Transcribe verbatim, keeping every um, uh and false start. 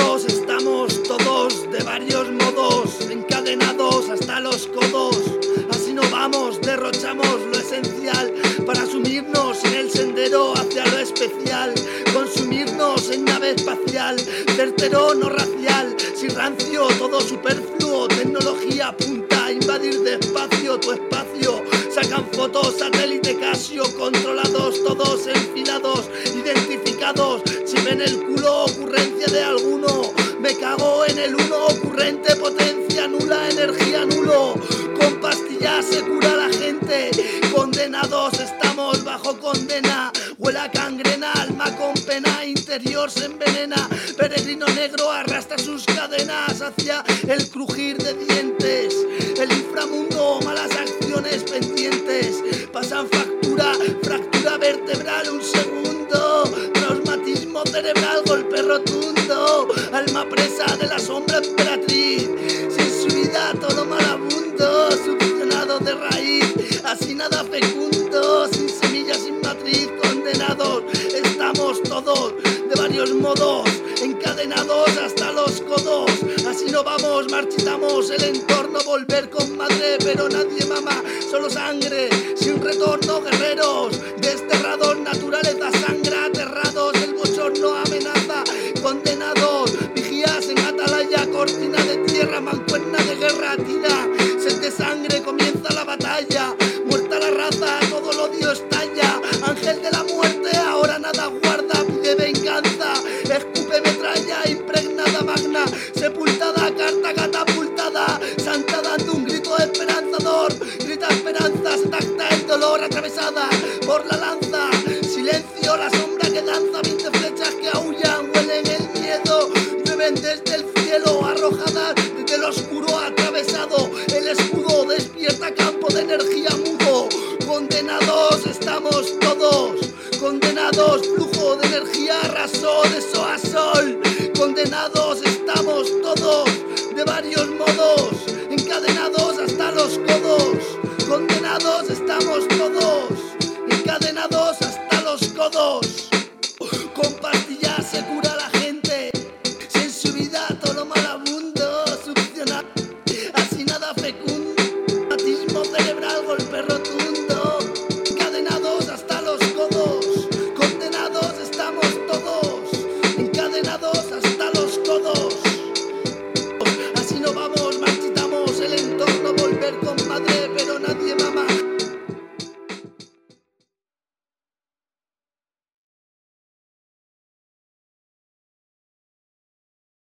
Condenados estamos todos de varios modos, encadenados hasta los codos. Así no vamos, derrochamos lo esencial para sumirnos en el sendero hacia lo especial, consumirnos en nave espacial, certero no racial, sin rancio, todo superfluo, tecnología apunta a invadir despacio tu espacio. Sacan fotos, satélite Casio, controlados, todos enfilados, identificados. Si ven el culo, ocurrencia de alguno, me cago en el uno, ocurrente, potencia nula, energía nulo. Con pastillas se cura la gente, condenados estamos bajo condena. Huele a cangrena, alma con pena, interior se envenena. Peregrino negro arrastra sus cadenas hacia el crujir de dientes. El inframundo, malas acciones pendientes, pasan factura, fractura vertebral, un segundo, traumatismo cerebral, golpe rotundo, alma presa de la sombra emperatriz, sin su vida todo malabundo, succionado de raíz, así nada fecundo, sin semilla, sin matriz, condenados estamos todos de varios modos, encadenados hasta los codos. Así no vamos, marchitamos el entorno, volver con madre, pero nadie mama, solo sangre, sin retorno, guerreros, desterrados, naturaleza sangra, aterrados, el bochorno amenaza, condenados, vigías en atalaya, cortina de tierra, mancuerna de guerra, tira, sed de sangre, comienza la batalla, muerta la raza, todo el odio estalla, ángel de la muerte, ahora nada guarda, pide venganza, escupe metralla, impregnada magna, sepultada, carta catapultada, santa dando un grito esperanzador, grita esperanza, se tacta el dolor, atravesada por la lanza, silencio, la sombra que danza, veinte flechas que aullan, huelen el miedo, llueven desde el cielo, arrojadas desde el oscuro, atravesado el escudo, despierta campo de energía mudo, condenados estamos todos, condenados, flujo de energía arrasó,